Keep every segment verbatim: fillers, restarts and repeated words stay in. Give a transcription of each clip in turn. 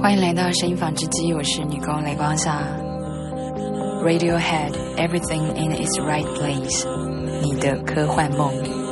欢迎来到声音纺织机，我是女工雷光夏。Radiohead Everything in its right place， 你的科幻梦。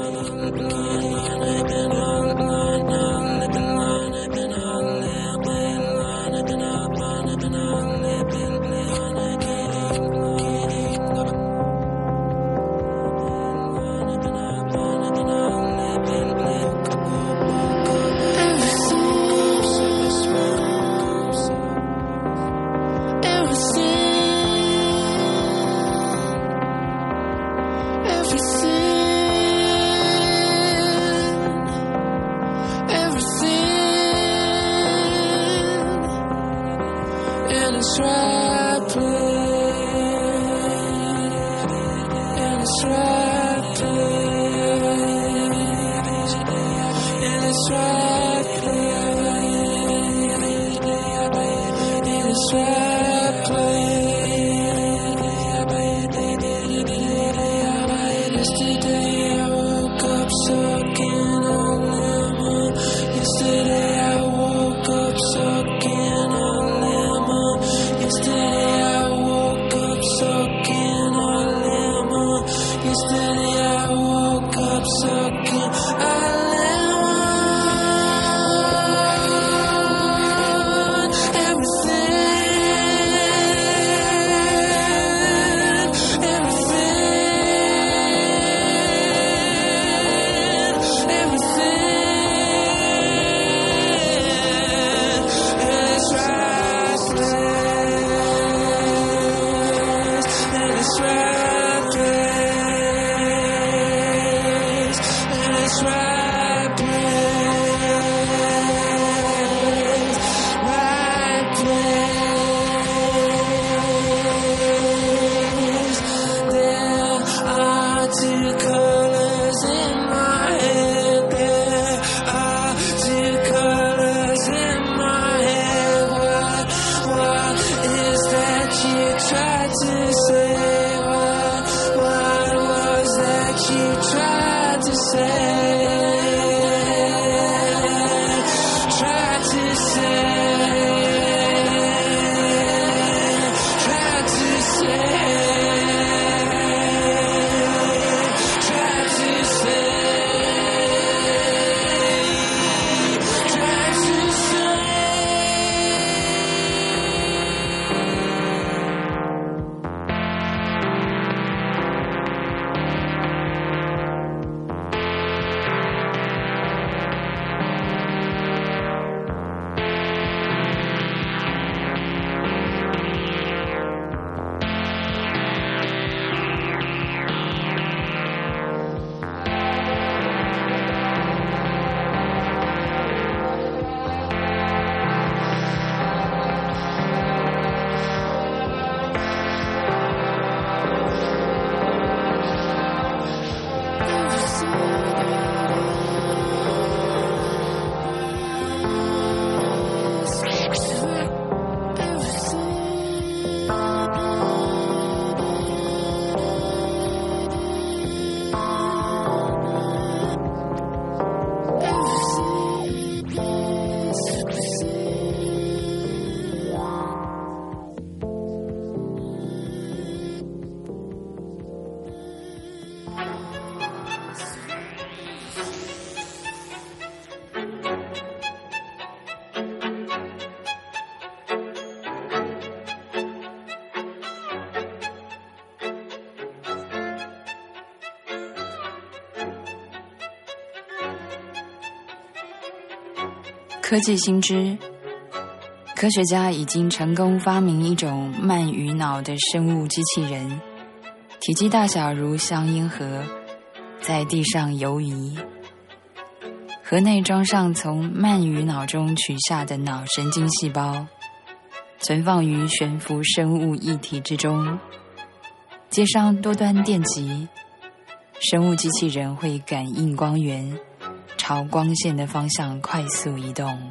科技新知，科学家已经成功发明一种鳗鱼脑的生物机器人，体积大小如香烟盒，在地上游移。盒内装上从鳗鱼脑中取下的脑神经细胞，存放于悬浮生物液体之中，接上多端电极，生物机器人会感应光源，朝光线的方向快速移动，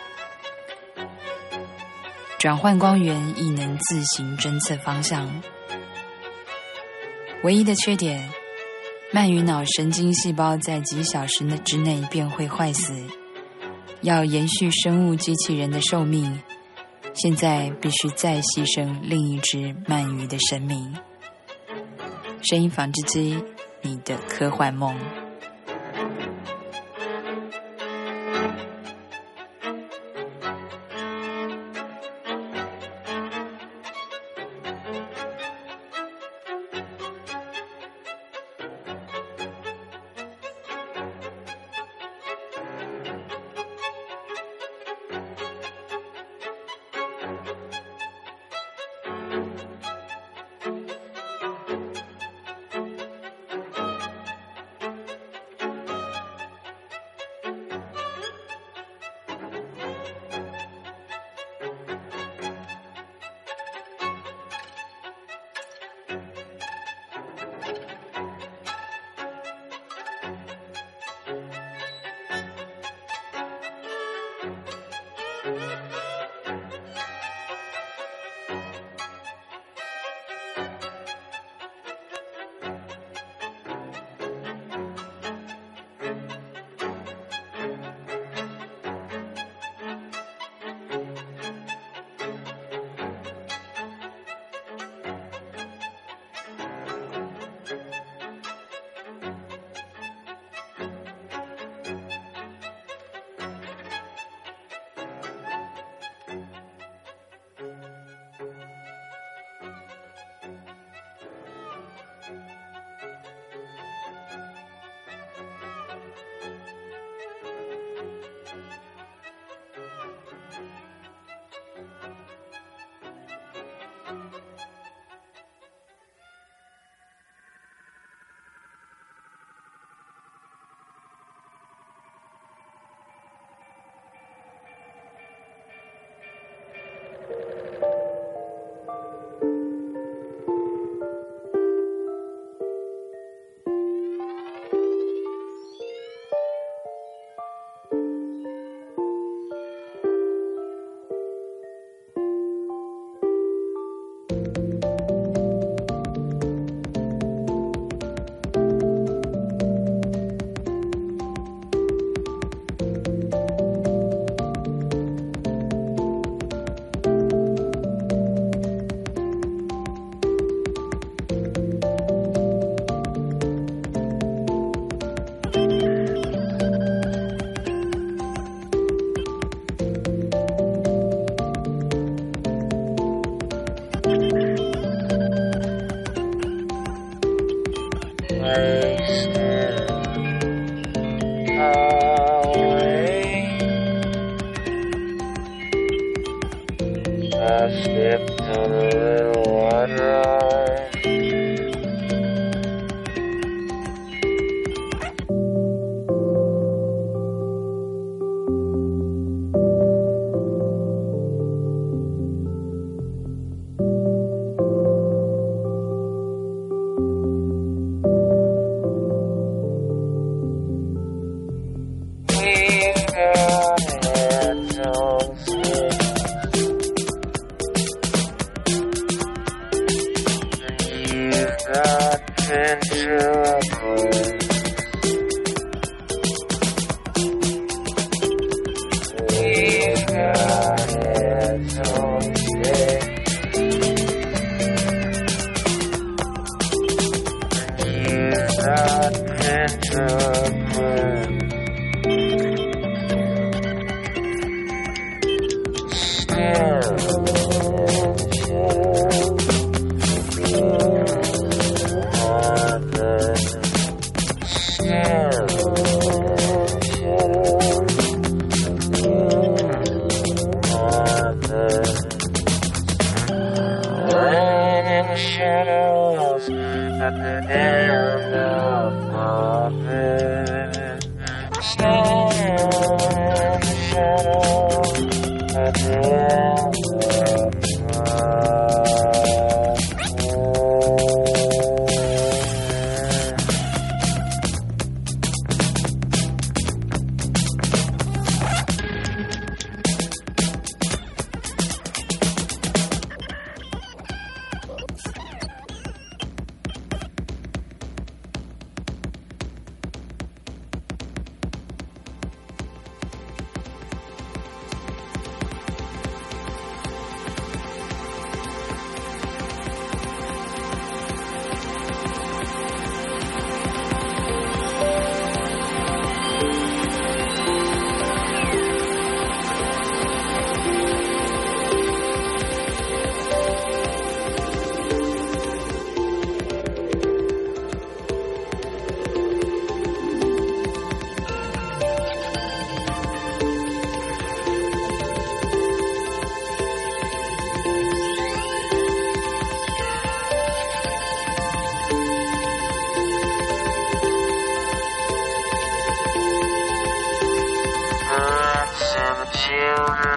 转换光源亦能自行侦测方向。唯一的缺点，鳗鱼脑神经细胞在几小时之内便会坏死，要延续生物机器人的寿命， 现在必须再牺牲另一只鳗鱼的生命。声音纺织机，你的科幻梦。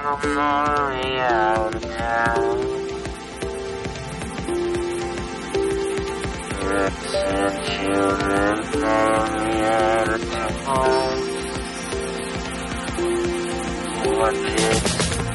Glory out of town. Rich and children glory out of town. Watch it.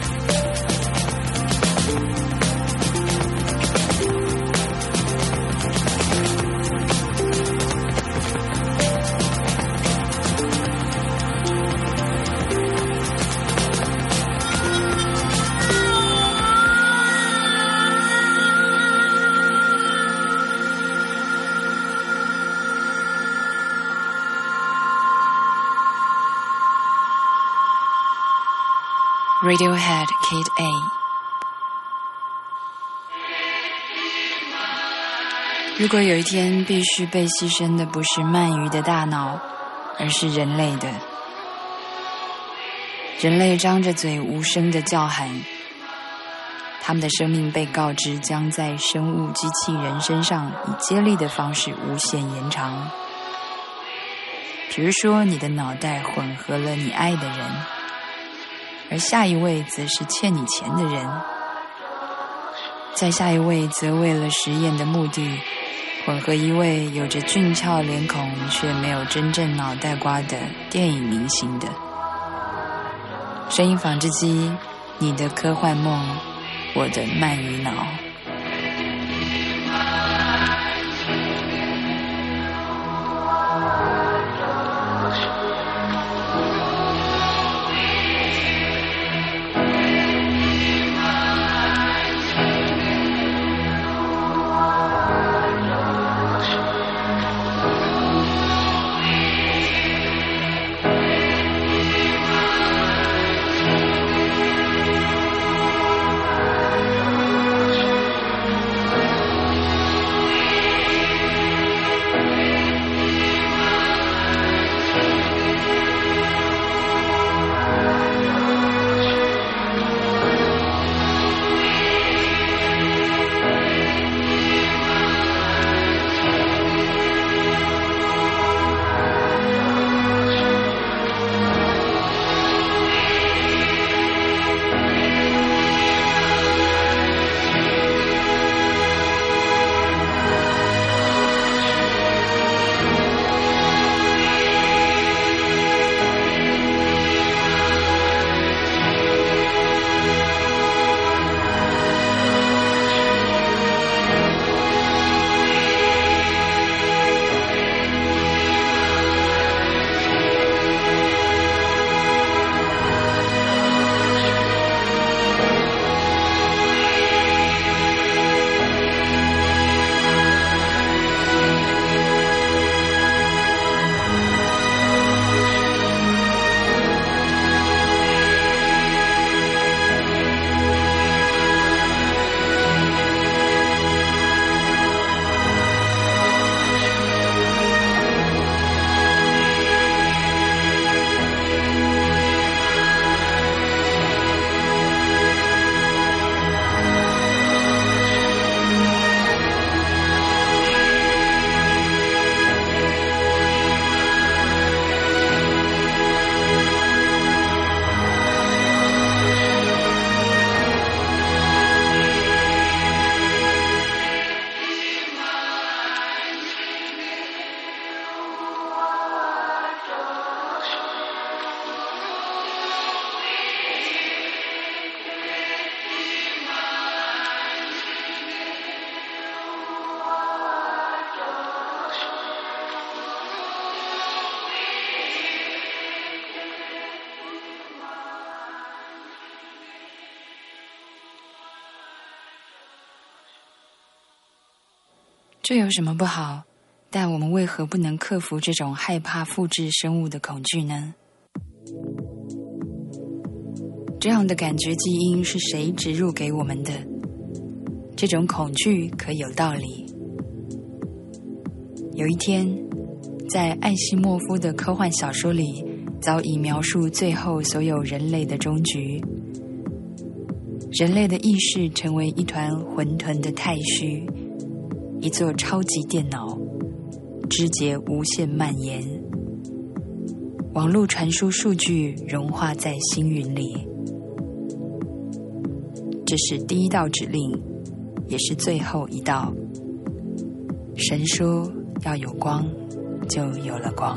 Radiohead Kid A。 如果有一天必须被牺牲的不是鳗鱼的大脑，而是人类的，人类张着嘴无声的叫喊，他们的生命被告知将在生物机器人身上以接力的方式无限延长。比如说，你的脑袋混合了你爱的人，而下一位则是欠你钱的人，再下一位则为了实验的目的混合一位有着俊俏脸孔却没有真正脑袋瓜的电影明星的。声音纺织机，你的科幻梦，我的鳗鱼脑。这有什么不好？但我们为何不能克服这种害怕复制生物的恐惧呢？这样的感觉基因是谁植入给我们的？这种恐惧可有道理。有一天，在艾西莫夫的科幻小说里，早已描述最后所有人类的终局。人类的意识成为一团混沌的太虚，一座超级电脑，枝节无限蔓延，网络传输数据融化在星云里， 这是第一道指令，也是最后一道。神说要有光，就有了光。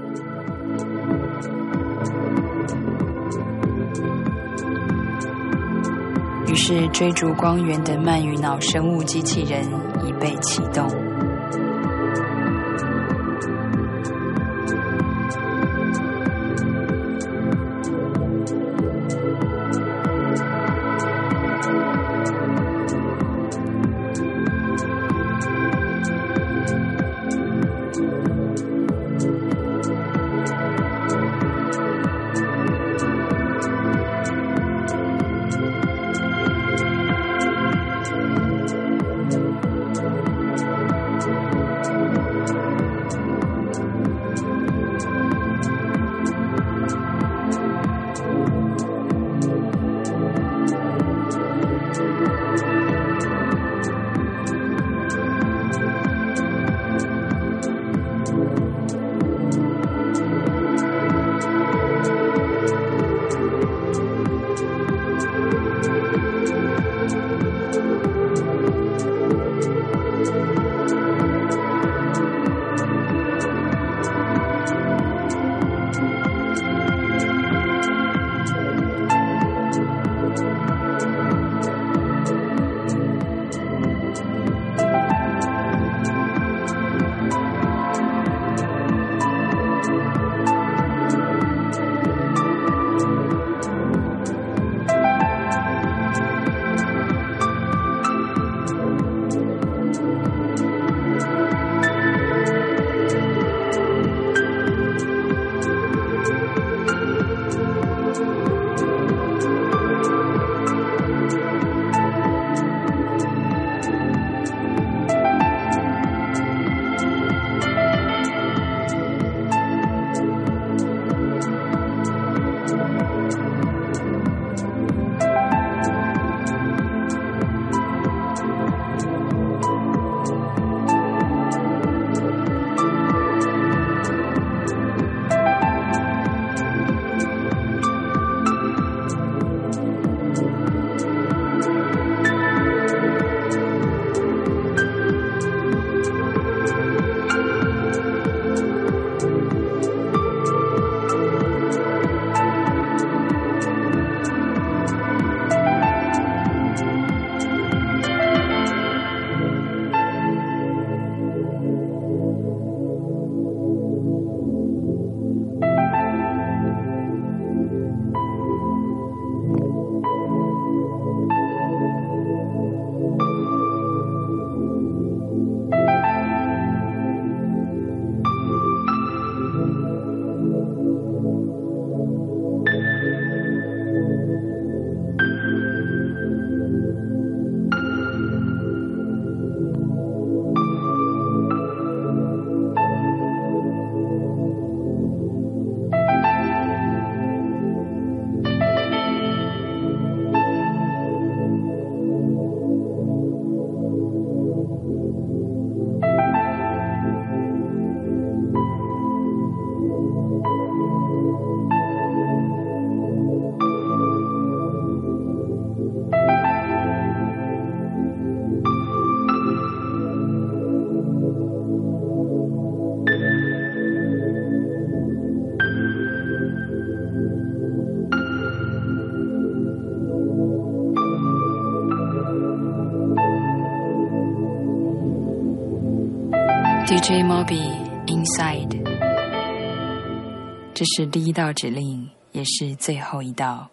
于是追逐光源的鳗鱼脑生物机器人已被启动。D J Moby Inside， 这是第一道指令，也是最后一道。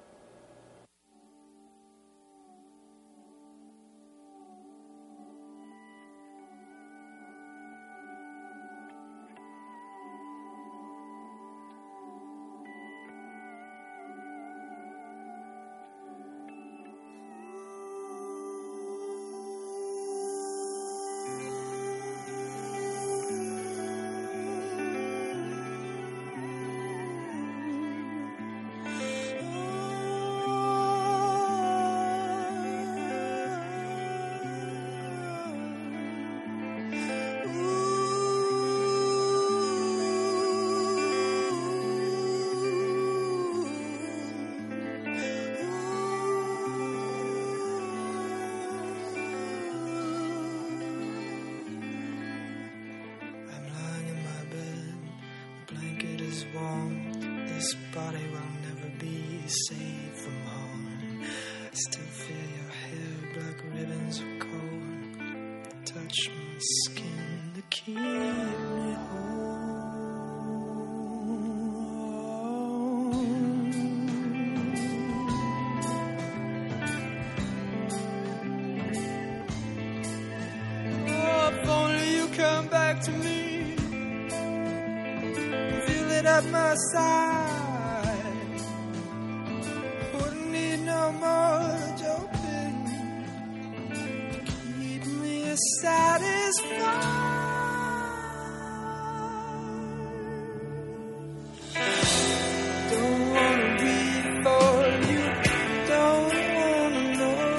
is warm. This body will never be saved from harm. I still feel your hair, black ribbons of cold. Touch my skin to keep me whole. Oh, if only you come back to me, feel it at my side. Wouldn't need no more joking. Keep me satisfied. Don't wanna be for you. Don't wanna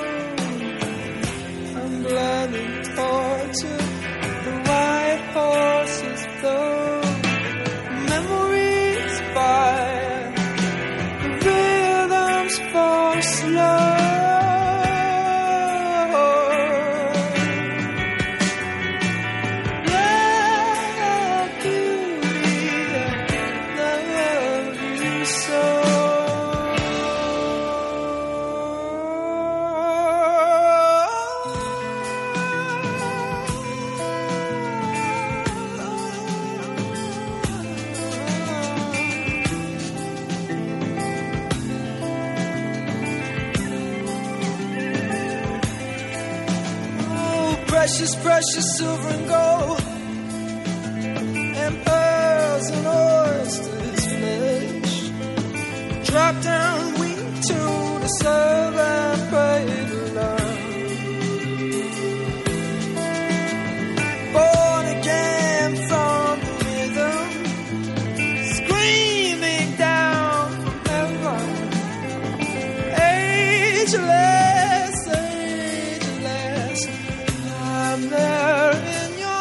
know. I'm blind and tortured. The white horses flow. Memories fire. The rhythms fall slow. Precious, precious silver and gold, and pearls and oysters flesh. Drop down weak to the serve and pray to love. Born again from the rhythm, screaming down from heaven. Ageless, ageless, I'm there in your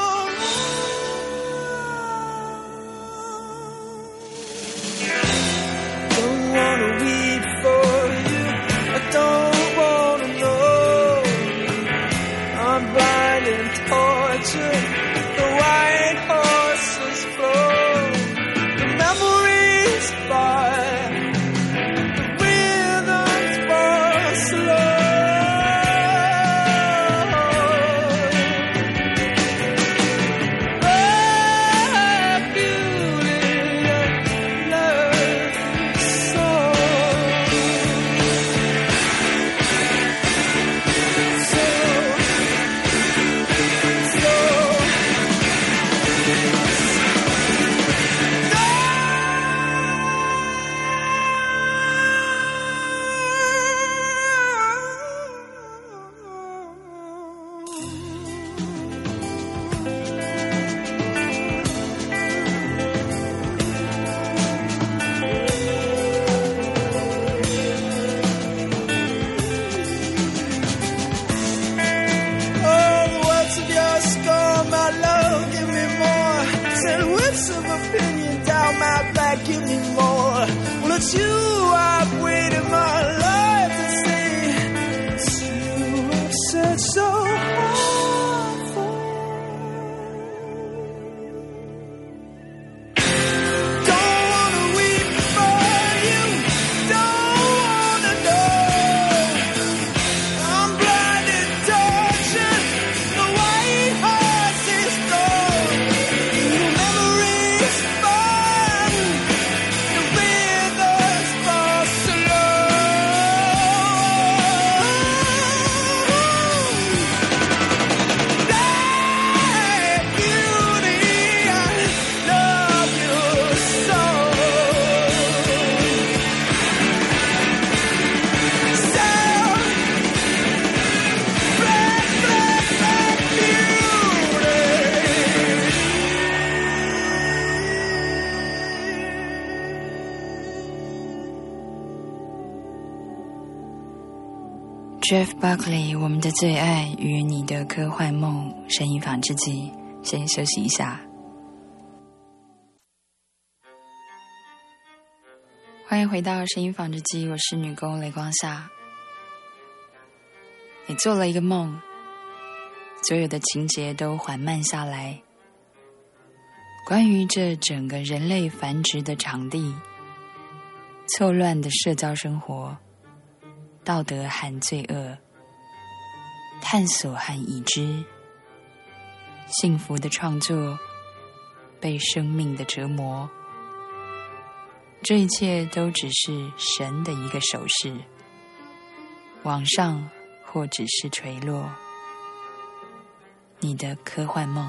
arms. Don't wanna weep for you. I don't wanna know. I'm blind and tortured. The white horses flow. The memories fire. The rhythms fall slow. Give me more. Well, it's you I've waited my life to see. It's you I've said so hard for. Don't wanna weep for you. Don't wanna know. I'm blind and tortured. The white horse is gone. The memories fire. Jeff Buckley， 我们的最爱与你的科幻梦，声音纺织机。先休息一下。欢迎回到声音纺织机，我是女工雷光夏。你做了一个梦，所有的情节都缓慢下来， 关于这整个人类繁殖的场地，错乱的社交生活，道德和罪恶，探索和已知，幸福的创作，被生命的折磨，这一切都只是神的一个手势，往上或只是垂落。你的科幻梦。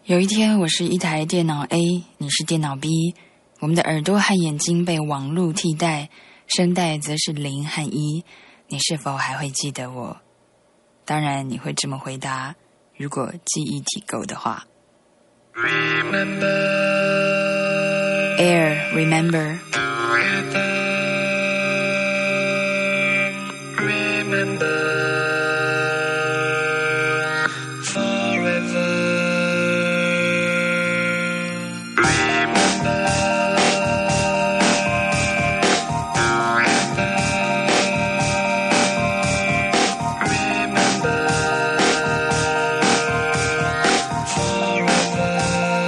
有一天，我是一台电脑 A， 你是电脑 B， 我们的耳朵和眼睛被网路替代，声带则是零和一，你是否还会记得我？当然你会这么回答，如果记忆体够的话。 Remember Air, remember Remember forever Remember Remember forever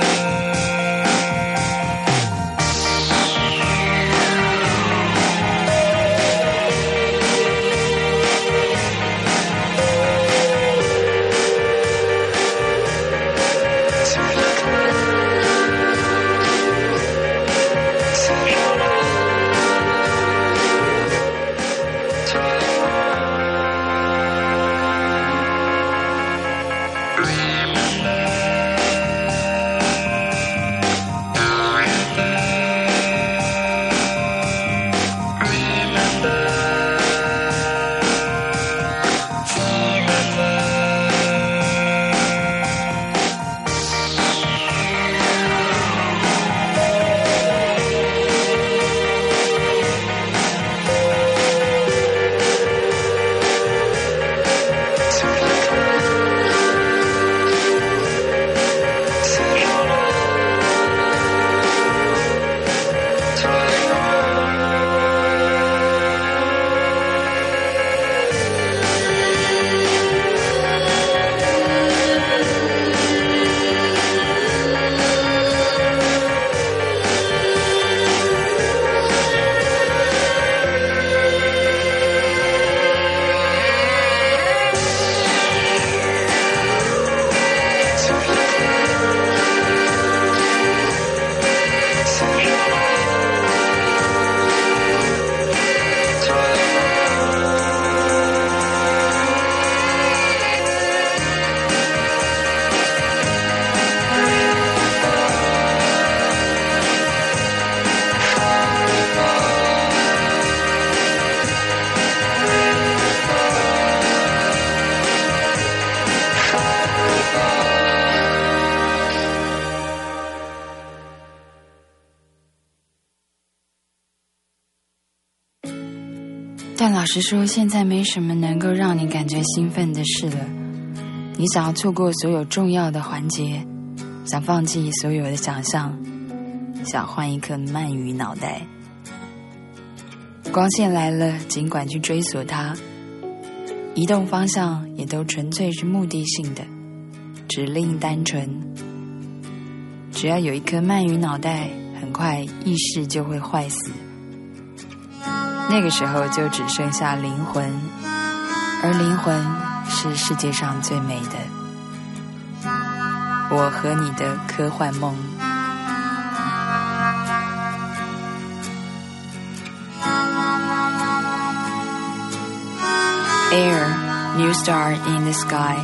但老实说，现在没什么能够让你感觉兴奋的事了。你想要错过所有重要的环节，想放弃所有的想象，想换一颗鳗鱼脑袋。光线来了，尽管去追索它，移动方向也都纯粹是目的性的，指令单纯。只要有一颗鳗鱼脑袋，很快意识就会坏死。那个时候就只剩下灵魂，而灵魂是世界上最美的。我和你的科幻梦。Air, new star in the sky.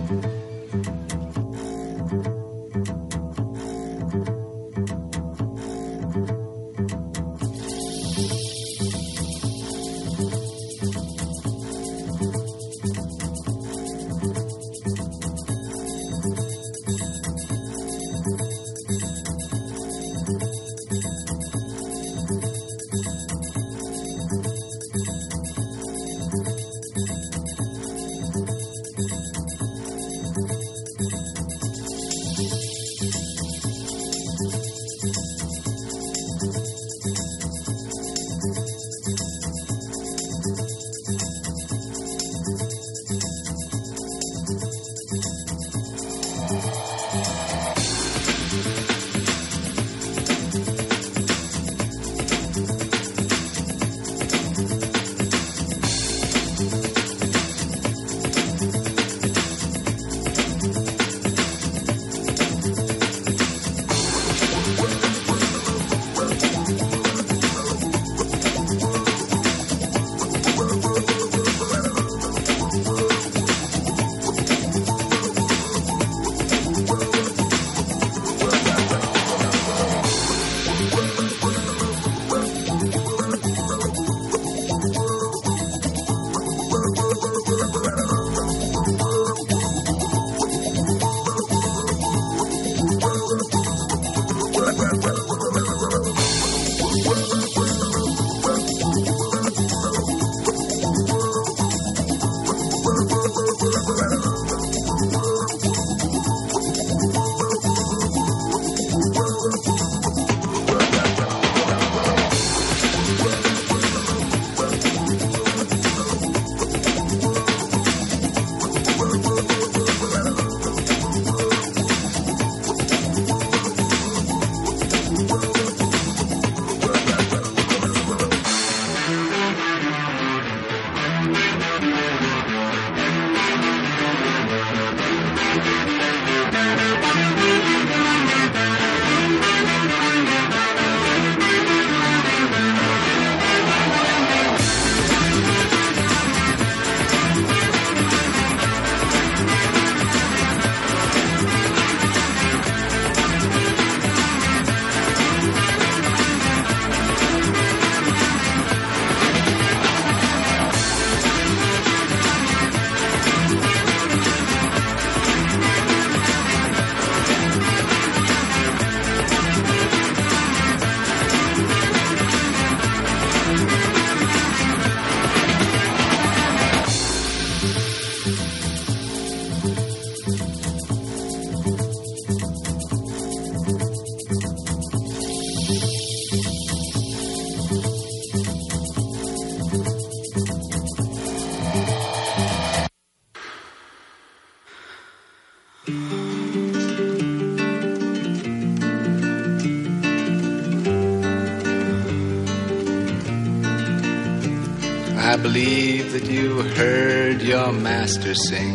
I believe that you heard your master sing,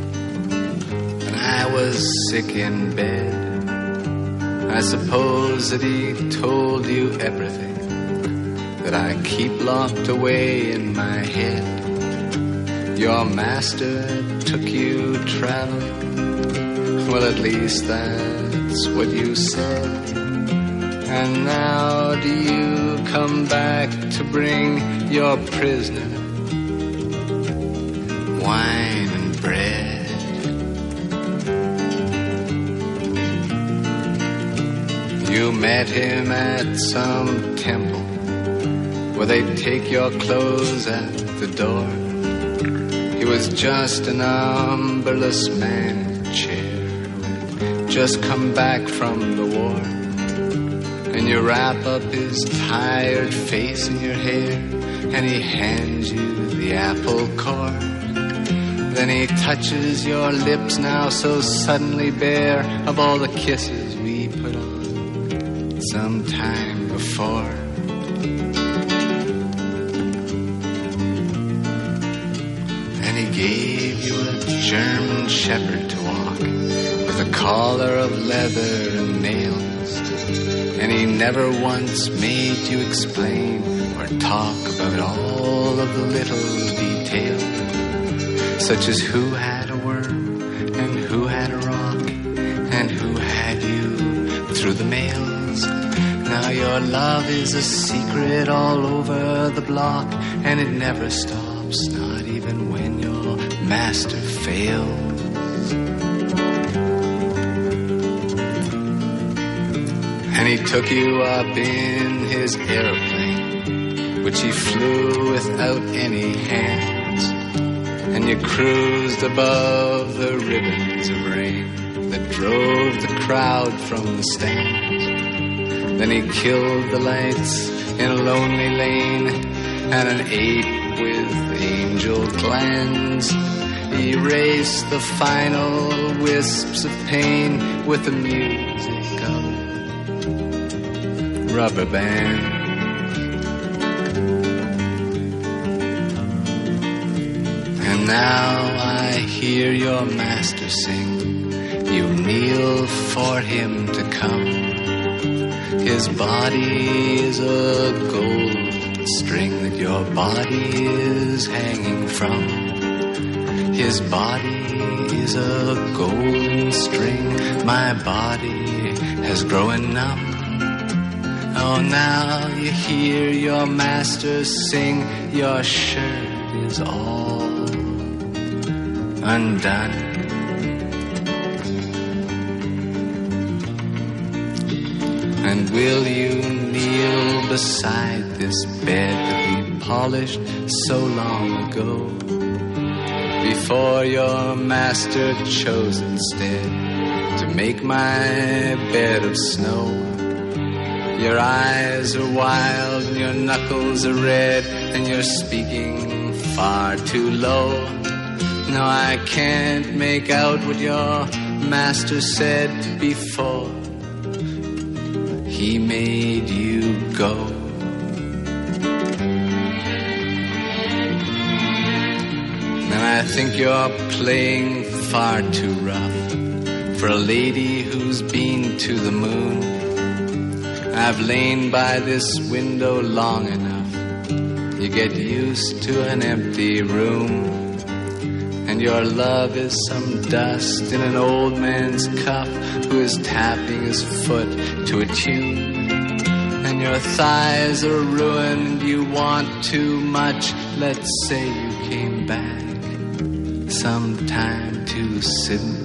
and I was sick in bed. I suppose that he told you everything that I keep locked away in my head. Your master took you traveling, well, at least that's what you said. And now do you come back to bring your prisoner wine and bread? You met him at some temple where they take your clothes at the door. He was just an umberless man in a chair, just come back from the war. And you wrap up his tired face in your hair, and he hands you the apple core. Then he touches your lips now so suddenly bare of all the kisses we put on some time before. And he gave you a German shepherd to walk with a collar of leather and nails. And he never once made you explain or talk about all of the little details, such as who had a worm Now your love is a secret all over the block, and it never stops, not even when your master fails. And he took you up in his aeroplane, which he flew without any hands, and you cruised above the ribbons of rain that drove the crowd from the stands. Then he killed the lights in a lonely lane, and an ape with angel glands erased the final wisps of pain with the music of rubber band. And now I hear your master sing. You kneel for him to come. His body is a golden string that your body is hanging from. His body is a golden string. My body has grown numb. Oh, now you hear your master sing. Your shirt is all undone. And will you kneel beside this bed that we polished so long ago, before your master chose instead to make my bed of snow? Your eyes are wild and your knuckles are red, and you're speaking far too low. No, I can't make out what your master said before he made you go. And I think you're playing far too rough for a lady who's been to the moon. I've lain by this window long enough. You get used to an empty room, and your love is some dust in an old man's cup who is tapping his foot to a tune. And your thighs are ruined, you want too much. Let's say you came back sometime too soon.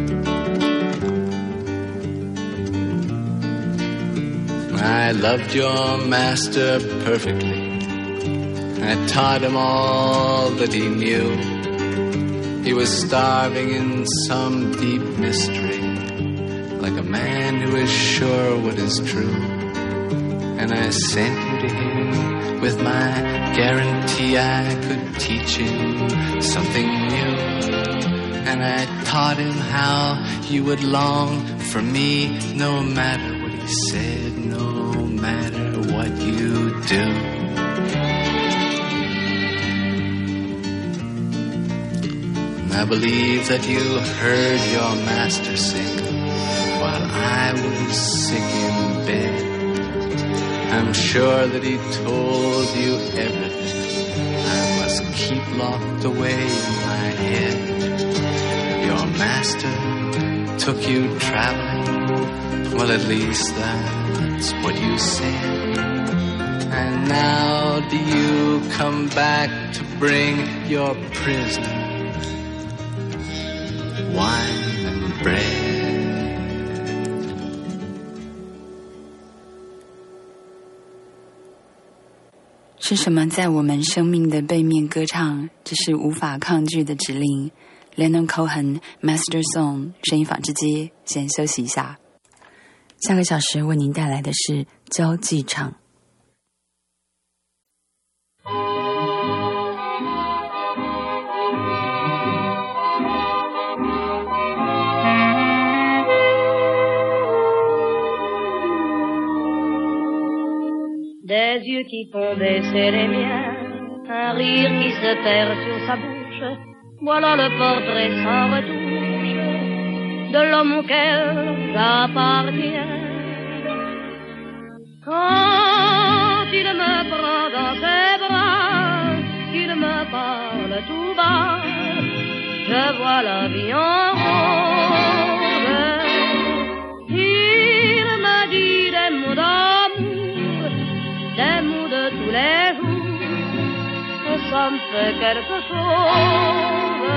I loved your master perfectly. I taught him all that he knew. He was starving in some deep mystery, like a man who is sure what is true. And I sent you to him with my guarantee I could teach him something new. And I taught him how you would long for me, no matter what he said, no matter what you do. I believe that you heard your master sing while I was sick in bed. I'm sure that he told you everything I must keep locked away in my head. Your master took you traveling, well, at least that's what you said. And now do you come back to bring your prisoner wine and bread? 是什么在我们生命的背面歌唱？这是无法抗拒的指令。Leonard Cohen Master Song 声音纺织机，先休息一下。下个小时为您带来的是交际场。 Des yeux qui font baisser les miens, un rire qui se perd sur sa bouche, voilà le portrait sans retouche de l'homme auquel j'appartiens. Quand il me prend dans ses bras, qu'il me parle tout bas, je vois la vie en rose. Il m'a dit des mots d'amour me fait quelque chose.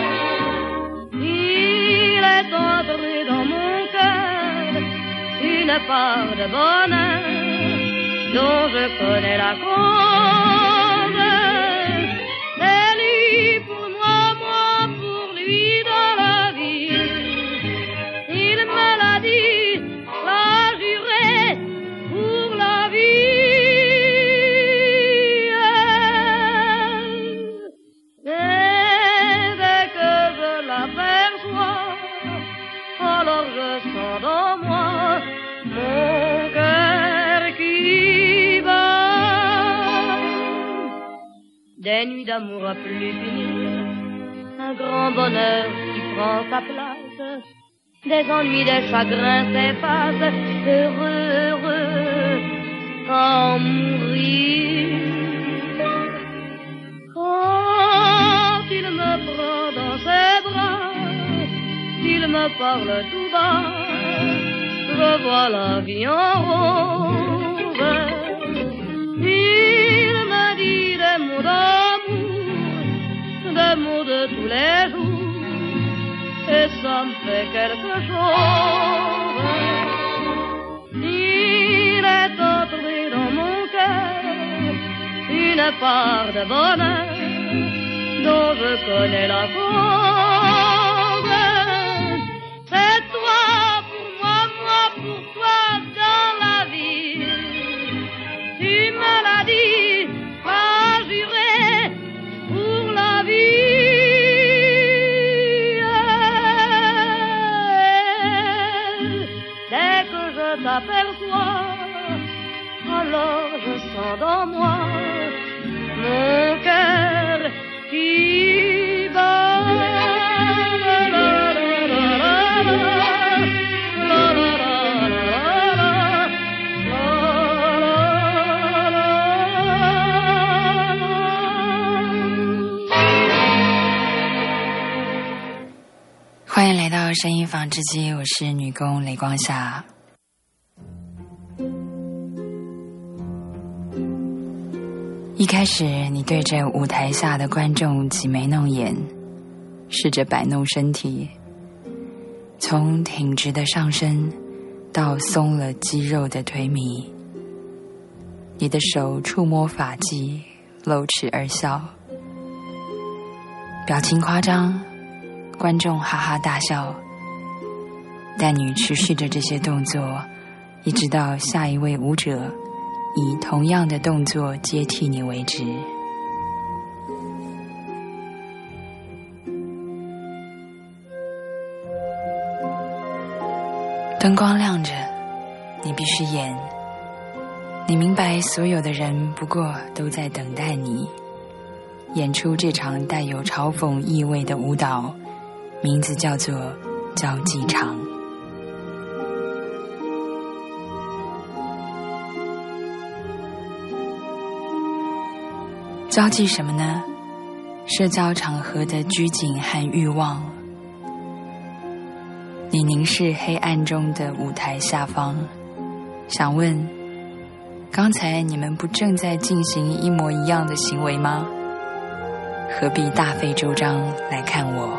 Il est entré dans mon cœur une part de bonheur dont je connais la cause. C'est lui pour moi, moi pour lui dans la vie. Il me l'a dit, l'a juré pour la vie. Et dès que je l'aperçois, alors je sens dans moi mon cœur qui bat. Des nuits d'amour à plus finir, un grand bonheur qui prend sa place. Des ennuis, des chagrins s'effacent, heureux, heureux, en mourir. Quand il me prend dans ses bras, il me parle tout bas, je vois la vie en rose. Il me dit des mots d'amour, des mots de tous les jours, et ça me fait quelque chose. Il est entré dans mon cœur une part de bonheur dont je connais la cause. C'est toi pour moi, moi pour toi dans la vie. Tu me l'as dit, pas juré pour la vie. Dès que je t'aperçois, alors je sens dans moi mon cœur qui bat. 欢迎来到声音纺织机，我是女工雷光夏。一开始你对着舞台下的观众挤眉弄眼，试着摆弄身体，从挺直的上身到松了肌肉的腿米，你的手触摸发髻，露齿而笑，表情夸张，观众哈哈大笑，但你持续着这些动作，一直到下一位舞者以同样的动作接替你为止。灯光亮着，你必须演。你明白所有的人不过都在等待你，演出这场带有嘲讽意味的舞蹈，名字叫做交际场。交际什么呢？社交场合的拘谨和欲望。你凝视黑暗中的舞台下方，想问，刚才你们不正在进行一模一样的行为吗？何必大费周章来看我？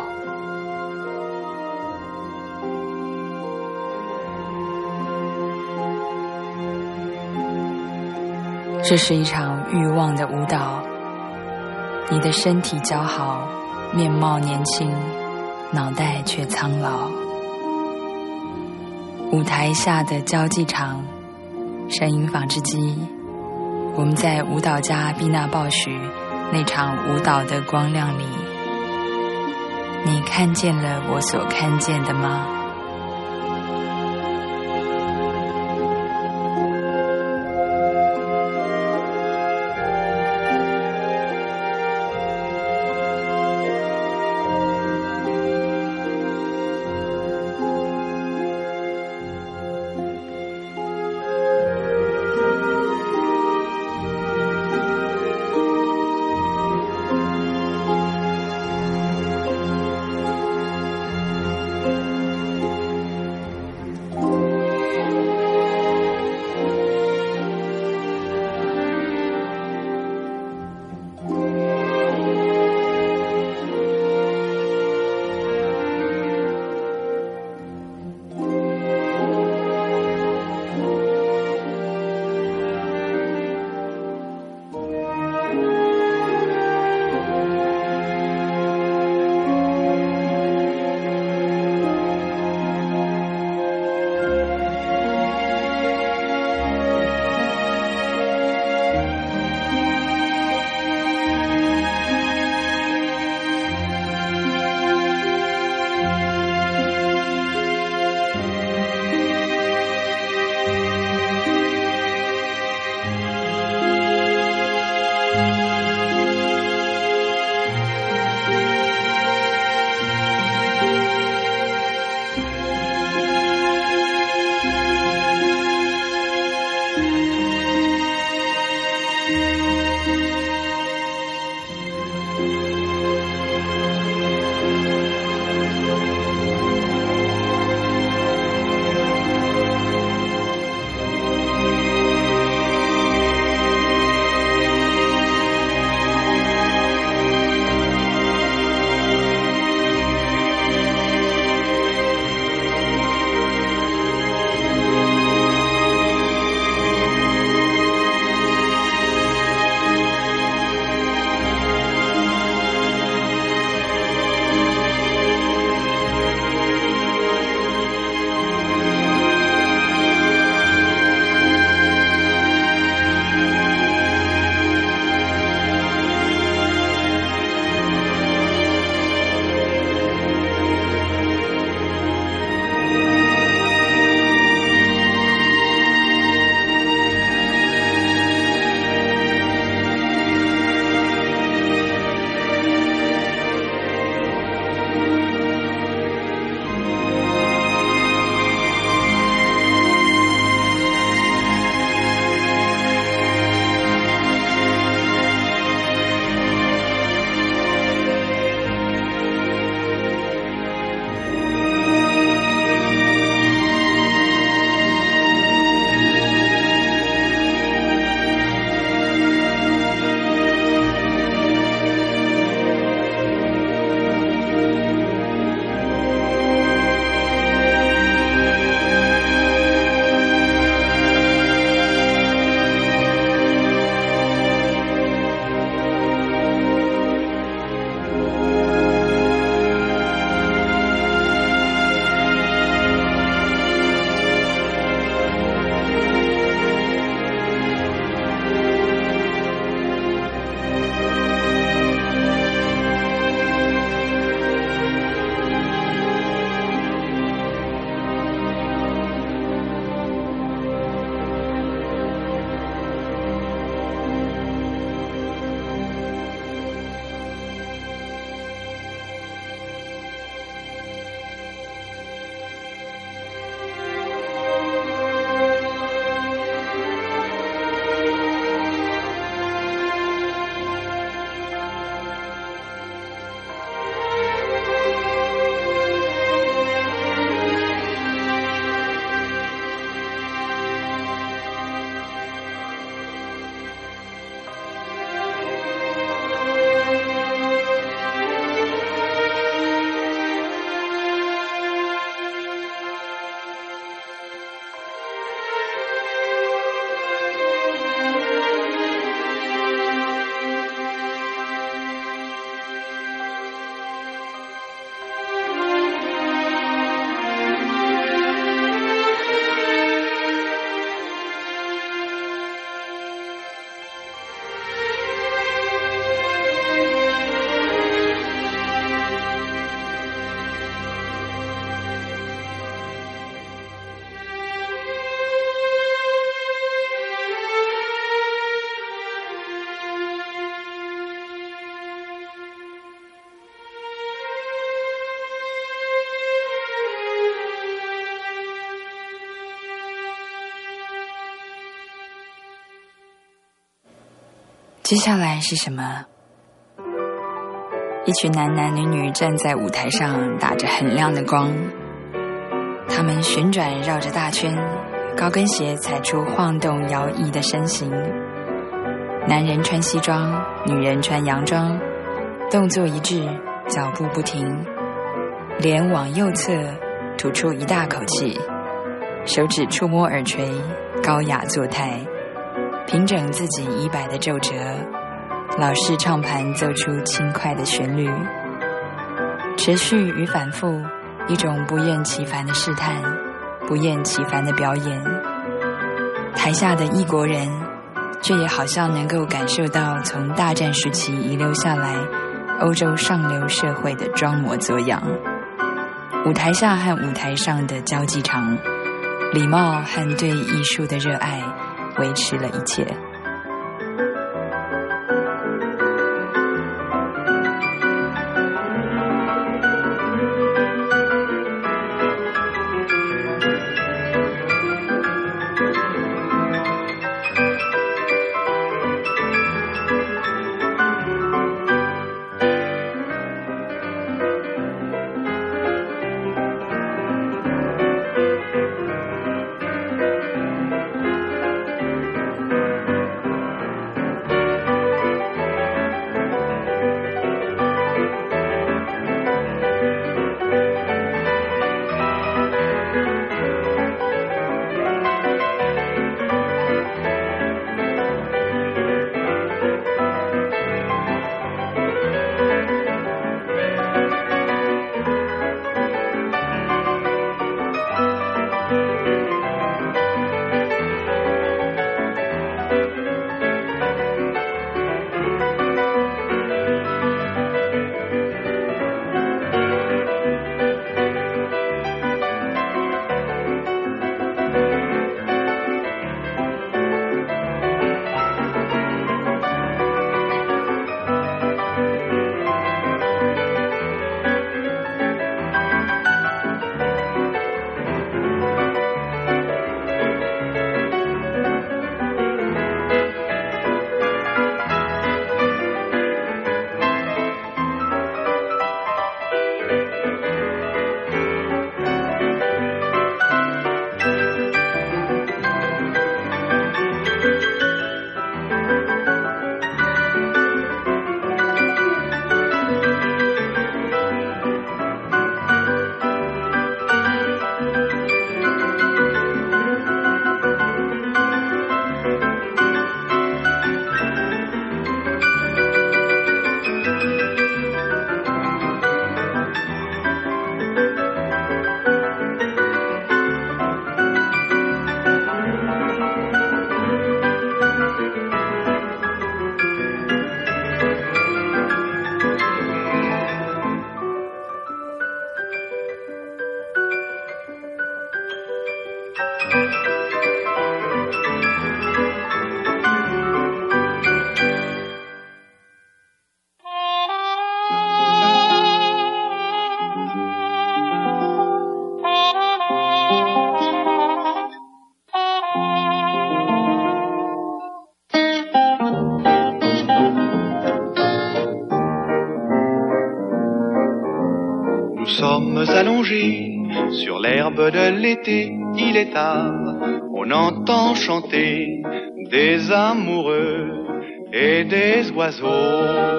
这是一场欲望的舞蹈，你的身体姣好，面貌年轻，脑袋却苍老。舞台下的交际场，声音纺织机，我们在舞蹈家毕纳鲍许那场舞蹈的光亮里，你看见了我所看见的吗？ 接下来是什么？一群男男女女站在舞台上，打着很亮的光，他们旋转绕着大圈，高跟鞋踩出晃动摇曳的身形。男人穿西装，女人穿洋装，动作一致，脚步不停，脸往右侧吐出一大口气，手指触摸耳垂，高雅作态，平整自己衣摆的皱褶，老式唱盘奏出轻快的旋律，持续与反复，一种不厌其烦的试探，不厌其烦的表演。台下的异国人，却也好像能够感受到从大战时期遗留下来欧洲上流社会的装模作样。舞台下和舞台上的交际场，礼貌和对艺术的热爱维持了一切。 Nous sommes allongés sur l'herbe de l'été, il est tard, on entend chanter des amoureux et des oiseaux.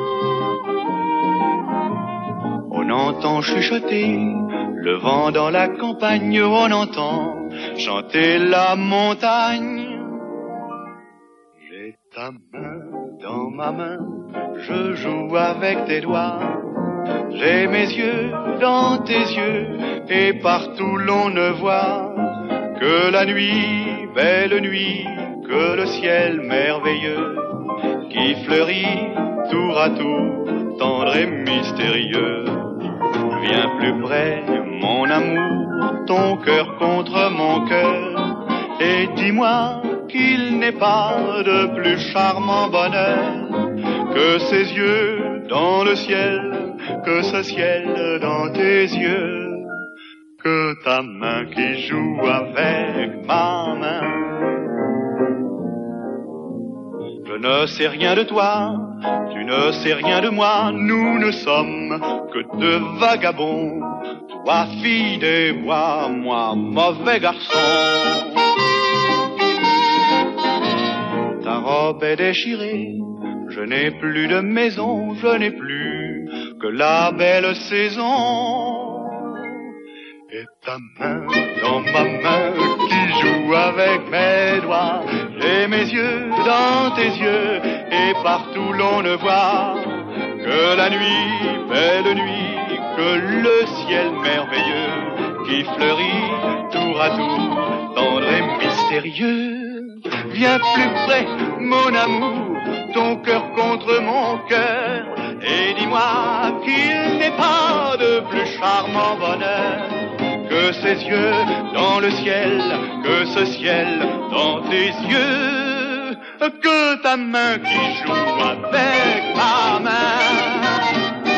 On entend chuchoter le vent dans la campagne, on entend chanter la montagne. J'ai ta main dans ma main, je joue avec tes doigts. J'ai mes yeux dans tes yeux, et partout l'on ne voit que la nuit, belle nuit, que le ciel merveilleux, qui fleurit tour à tour, tendre et mystérieux. Viens plus près, mon amour, ton cœur contre mon cœur, et dis-moi qu'il n'est pas de plus charmant bonheur que ces yeux dans le ciel, que ce ciel dans tes yeux, que ta main qui joue avec ma main. Je ne sais rien de toi, tu ne sais rien de moi, nous ne sommes que deux vagabonds, toi fille des bois, moi mauvais garçon. Ta robe est déchirée, je n'ai plus de maison, je n'ai plus que la belle saison. Et ta main dans ma main qui joue avec mes doigts, j'ai mes yeux dans tes yeux, et partout l'on ne voit que la nuit, belle nuit, que le ciel merveilleux, qui fleurit tour à tour, tendre et mystérieux. Viens plus près, mon amour, ton cœur contre mon cœur, et dis-moi qu'il n'est pas de plus charmant bonheur que ces yeux dans le ciel, que ce ciel dans tes yeux, que ta main qui joue avec ma main.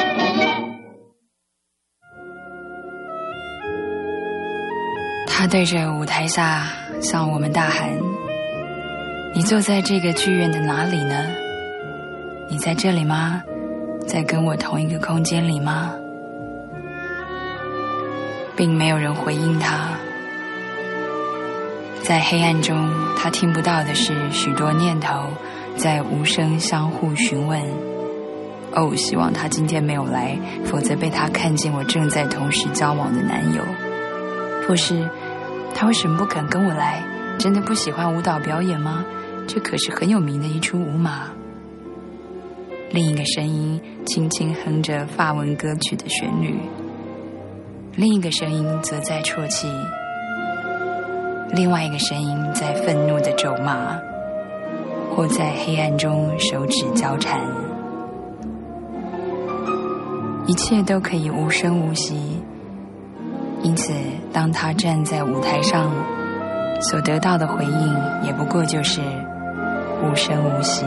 他对着舞台下向我们大喊：你坐在这个剧院的哪里呢？你在这里吗？在跟我同一个空间里吗？并没有人回应他。在黑暗中，他听不到的是许多念头在无声相互询问。哦，希望他今天没有来，否则被他看见我正在同时交往的男友。或是他为什么不肯跟我来？真的不喜欢舞蹈表演吗？这可是很有名的一出舞马。另一个声音轻轻哼着法文歌曲的旋律，另一个声音则在啜泣，另外一个声音在愤怒地咒骂，或在黑暗中手指交缠。一切都可以无声无息，因此当他站在舞台上，所得到的回应也不过就是无声无息。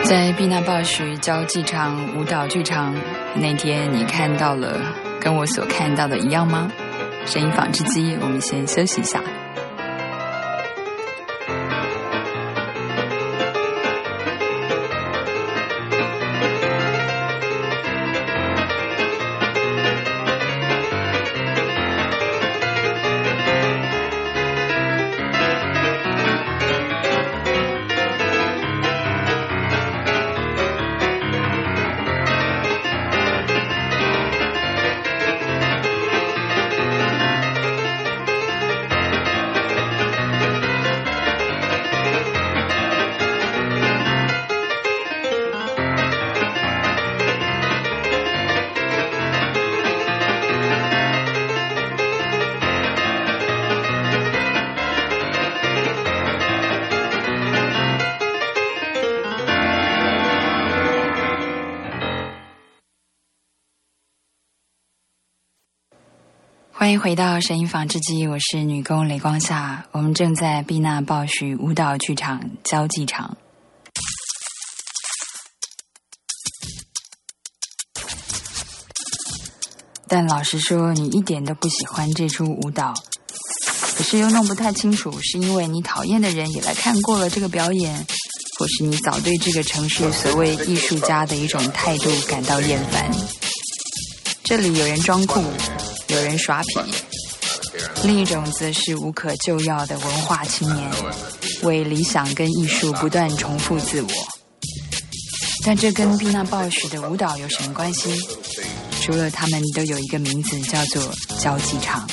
在毕纳鲍许交际场舞蹈剧场那天，你看到了跟我所看到的一样吗？声音纺织机，我们先休息一下。欢迎回到声音纺织机，我是女工雷光夏，我们正在毕纳鲍许舞蹈剧场交际场。但老实说，你一点都不喜欢这出舞蹈，可是又弄不太清楚，是因为你讨厌的人也来看过了这个表演，或是你早对这个城市所谓艺术家的一种态度感到厌烦。这里有人装酷，有人耍痞，另一种则是无可救药的文化青年，为理想跟艺术不断重复自我。但这跟毕纳鲍许的舞蹈有什么关系？除了他们都有一个名字叫做交际场。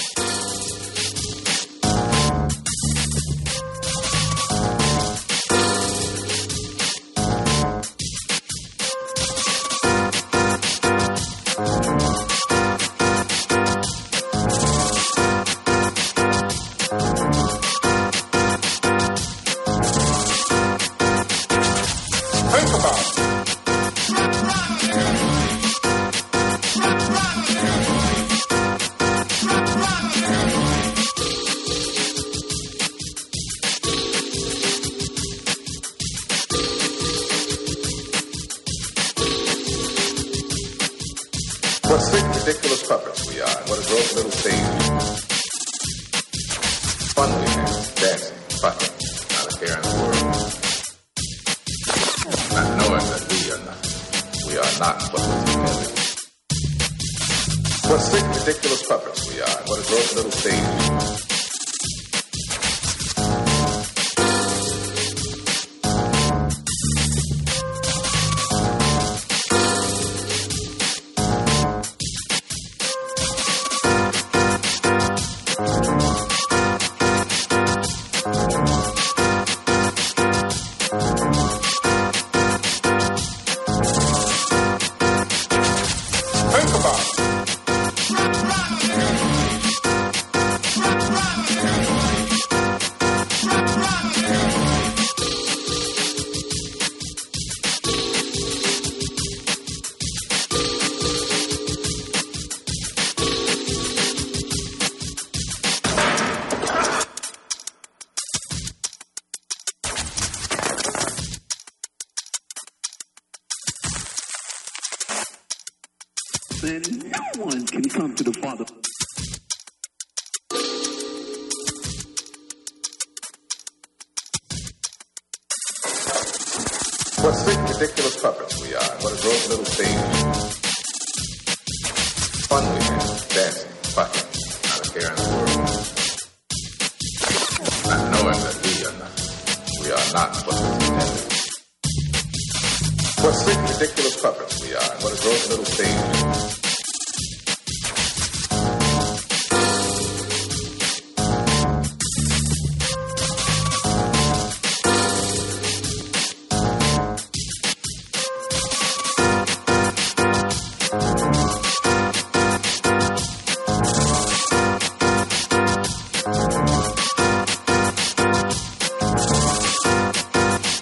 What sick, ridiculous puppets we are, and what a gross little stage we are. Fun we have, dancing, fucking, out of here in the world. Not knowing that we are not. We are not what was intended. What sick, ridiculous puppets we are, and what a gross little stage we are. Then no one can come to the Father. What sick, ridiculous puppets we are, and what a gross little stage we are. Fun we have, dancing, fucking, out of here in the world. Not knowing that we are not. We are not what was intended. What sick, ridiculous puppets we are, and what a gross little stage we are.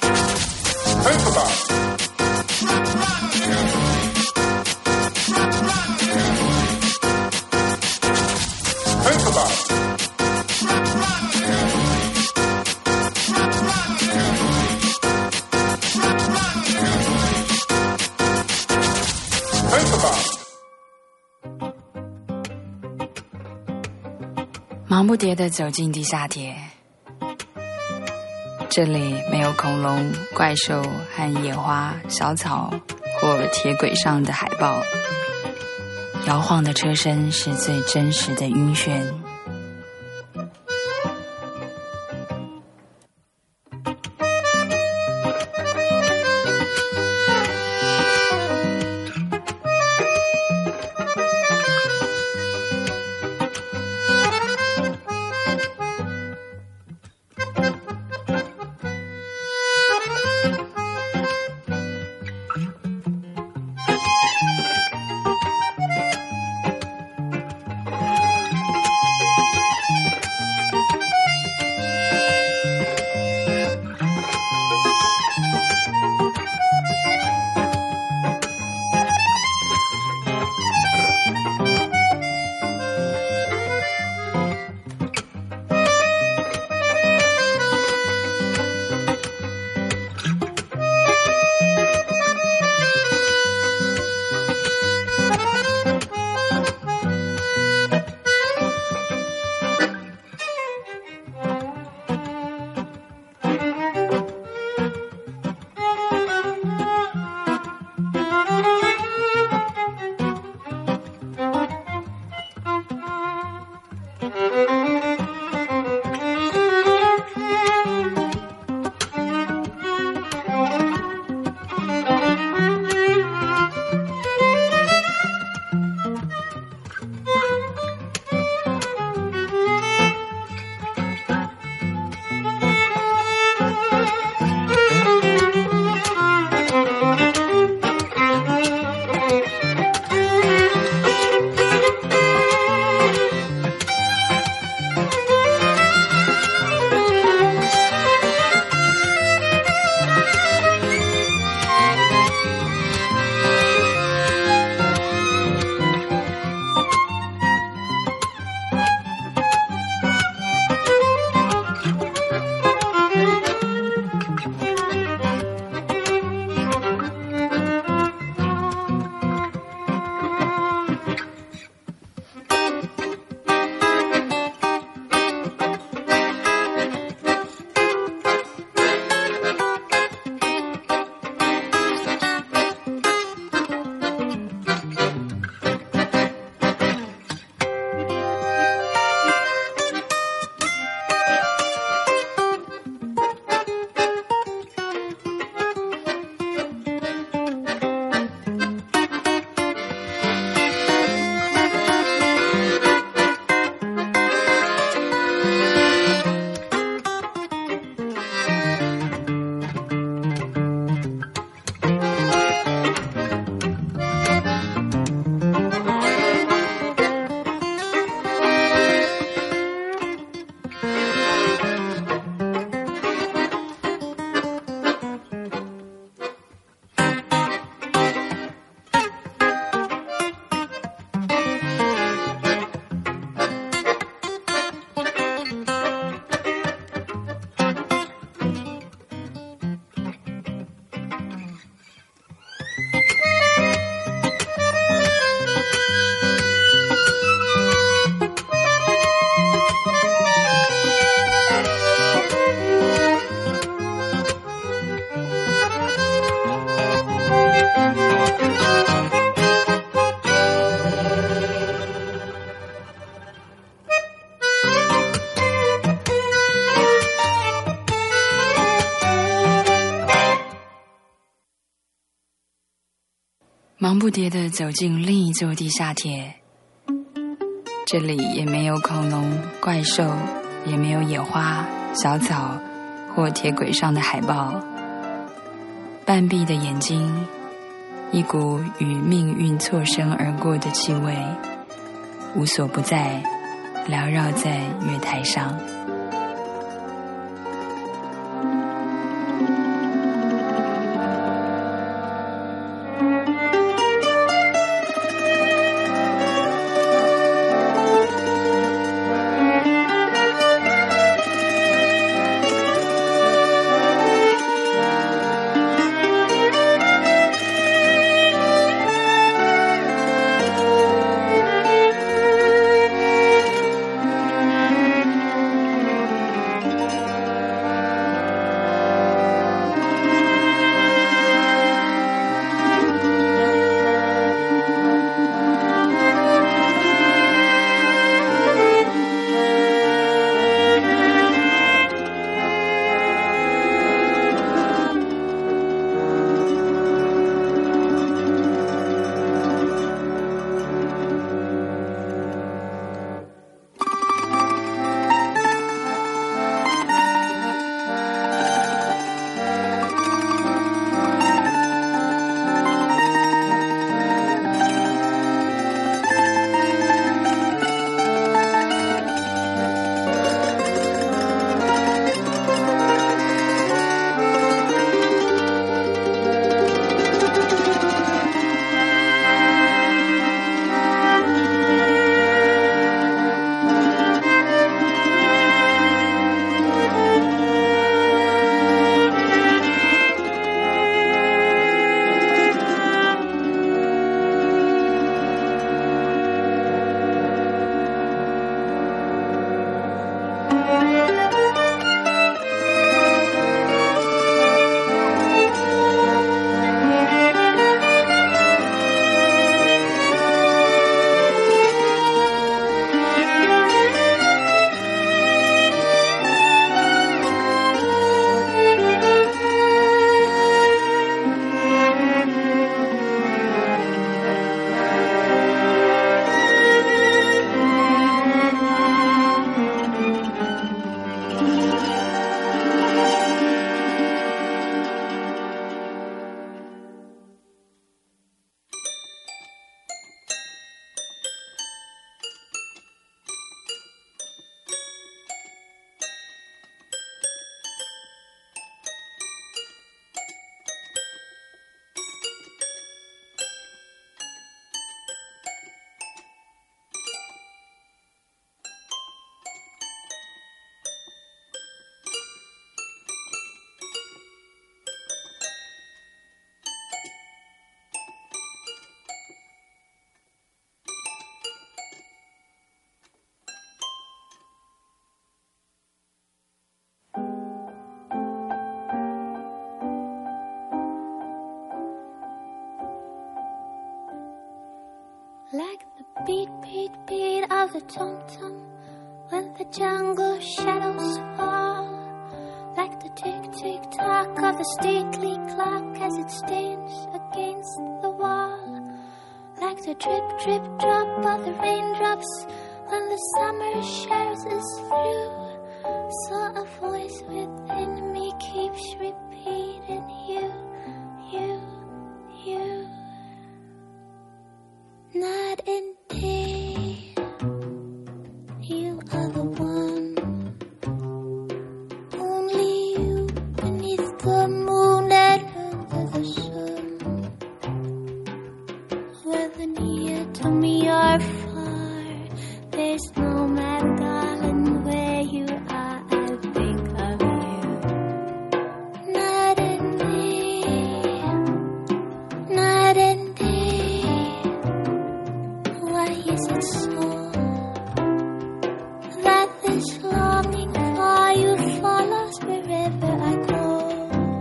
Think about it. 忙不迭地走进地下铁，这里没有恐龙、怪兽和野花、小草或铁轨上的海报，摇晃的车身是最真实的晕眩。忙不迭地走进另一座地下铁，这里也没有恐龙、怪兽，也没有野花、小草或铁轨上的海报。半闭的眼睛，一股与命运错身而过的气味，无所不在，缭绕在月台上。 Like the beat, beat, beat of the tom-tom when the jungle shadows fall. Like the tick, tick, tock of the stately clock as it stands against the wall. Like the drip, drip, drop of the raindrops when the summer shares us through. So a voice within me keeps repeating you, you, you. Night and day, you are the one. Only you beneath the moon and under the sun. Whether near to me or far, there's no matter, darling, where you are, I think of you. Night and day, night and day. Why is it so that this longing for you follows wherever I go?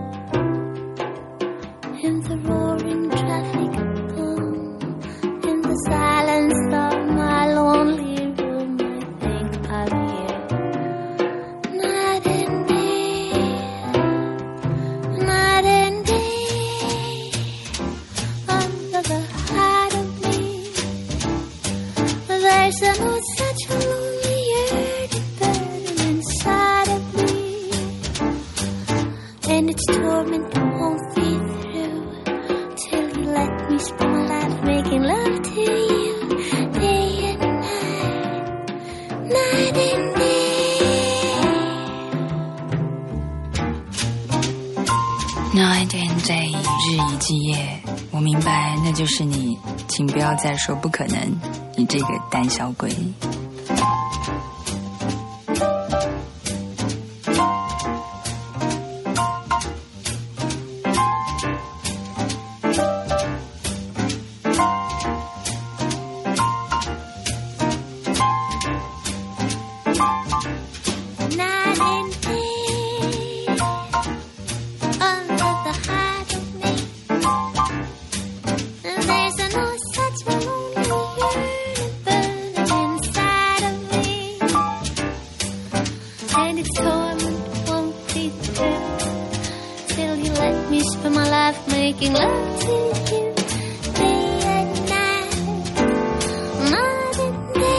In the roaring traffic boom, in the silence of my lonely room, I think of you. Night and day, night and day, under the heart of me, there's an old such a lonely yearning burning inside of me, and its torment won't be through till you let me spend my life making love to you, day and night, night and day. ，Night and day， 日以继夜。我明白，那就是你，请不要再说不可能，你这个胆小鬼。 Night and day, under the heart of me, there's an old such a lonely yearning burning inside of me, and its torment won't be through till you let me spend my life making love to you, day and night, night and day.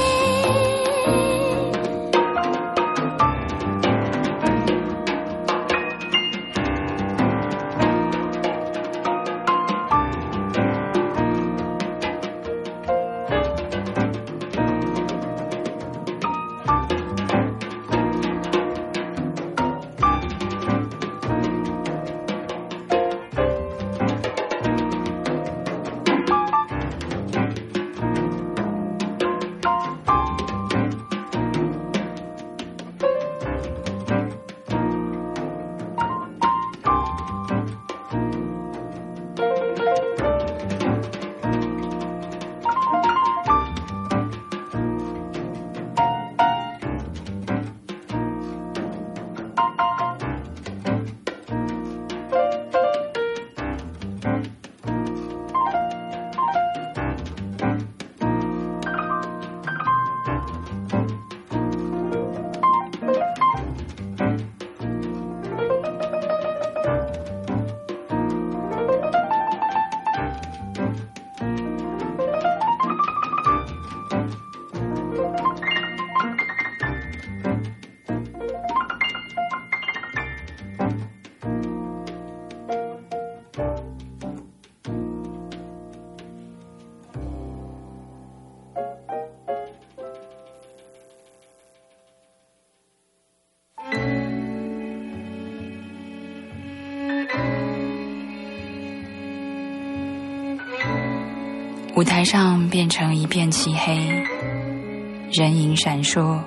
舞台上变成一片漆黑，人影闪烁，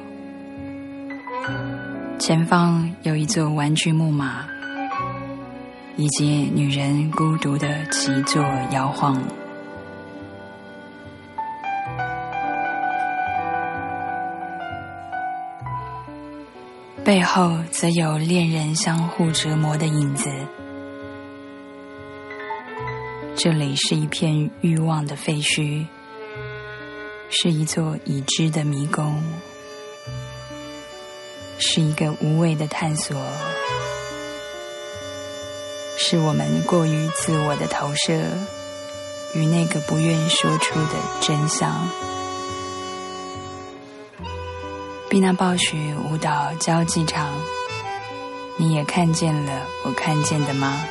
前方有一座玩具木马，以及女人孤独地骑坐摇晃。背后则有恋人相互折磨的影子。这里是一片欲望的废墟， 是一座已知的迷宫，是一个无谓的探索，是我们过于自我的投射与那个不愿说出的真相。毕纳鲍许舞蹈交际场，你也看见了我看见的吗？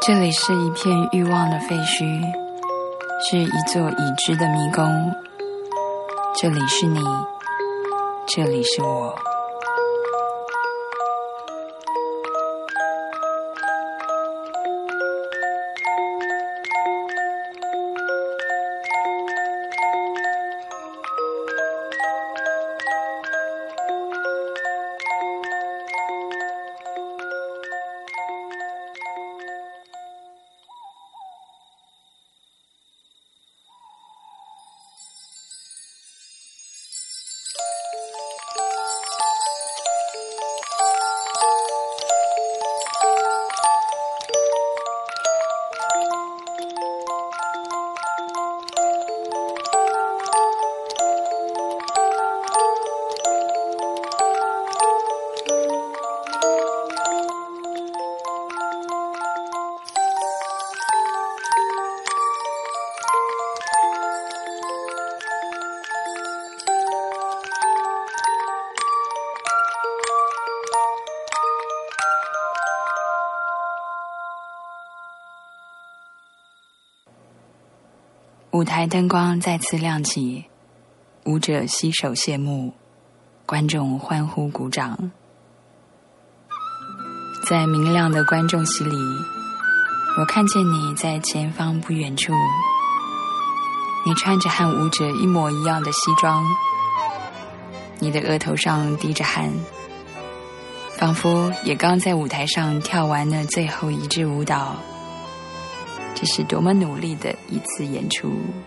这里是一片欲望的废墟，是一座已知的迷宫。这里是你，这里是我。舞台灯光再次亮起，舞者携手谢幕，观众欢呼鼓掌。在明亮的观众席里，我看见你在前方不远处，你穿着和舞者一模一样的西装，你的额头上滴着汗，仿佛也刚在舞台上跳完了最后一支舞蹈。这是多么努力的一次演出。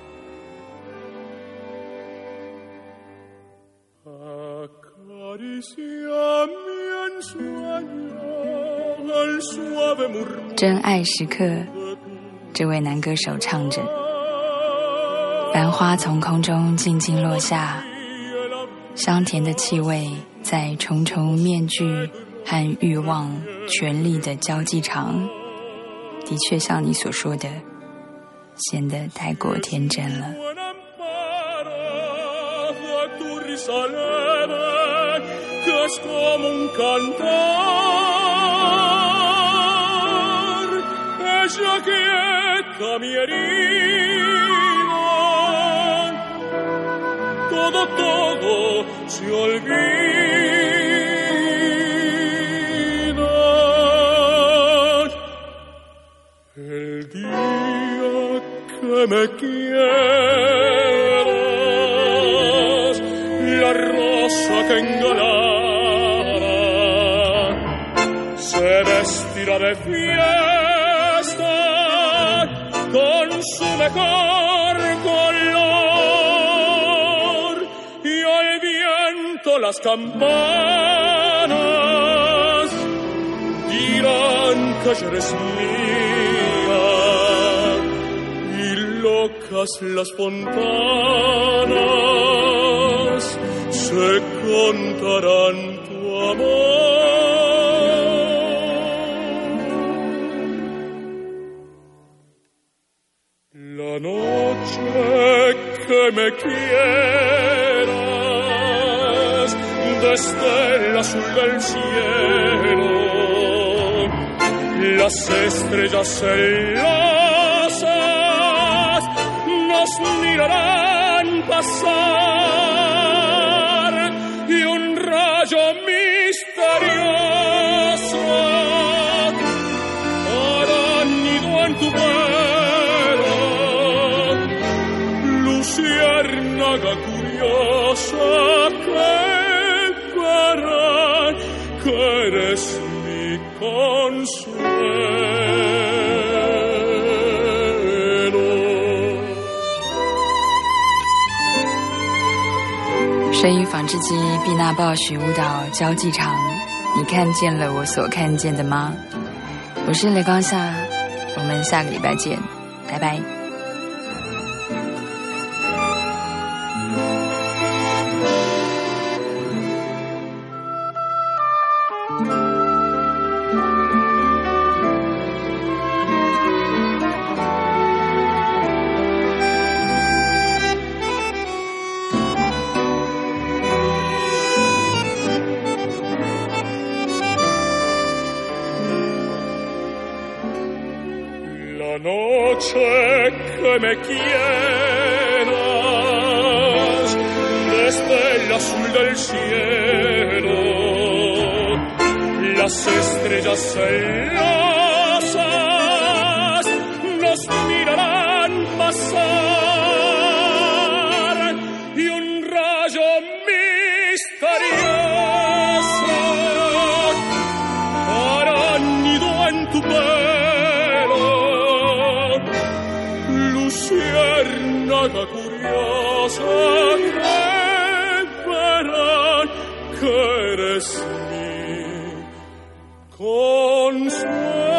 真爱时刻，这位男歌手唱着，繁花从空中静静落下，香甜的气味在重重面具和欲望权力的交际场，的确像你所说的，显得太过天真了。 El día que me quieras, la rosa que engalana se vestirá de fiesta con su mejor color, y al viento las campanas dirán que eres mía, y locas las fontanas se contarán tu amor. La noche que me quieras, desde el azul del cielo, las estrellas celosas nos mirarán pasar, y un rayo misterioso hará nido en tu pelo, luciérnaga curiosa que verán que eres mi consuelo。 声音纺织机毕娜鲍许舞蹈交际场，你看见了我所看见的吗？我是雷光夏，我们下个礼拜见，拜拜。 Esta noche que me quieras desde el azul del cielo, las estrellas celosas nos mirarán pasar y un rayo misterioso hará nido en tu pelo, luciérnaga curiosa, que verán que eres mi consuelo.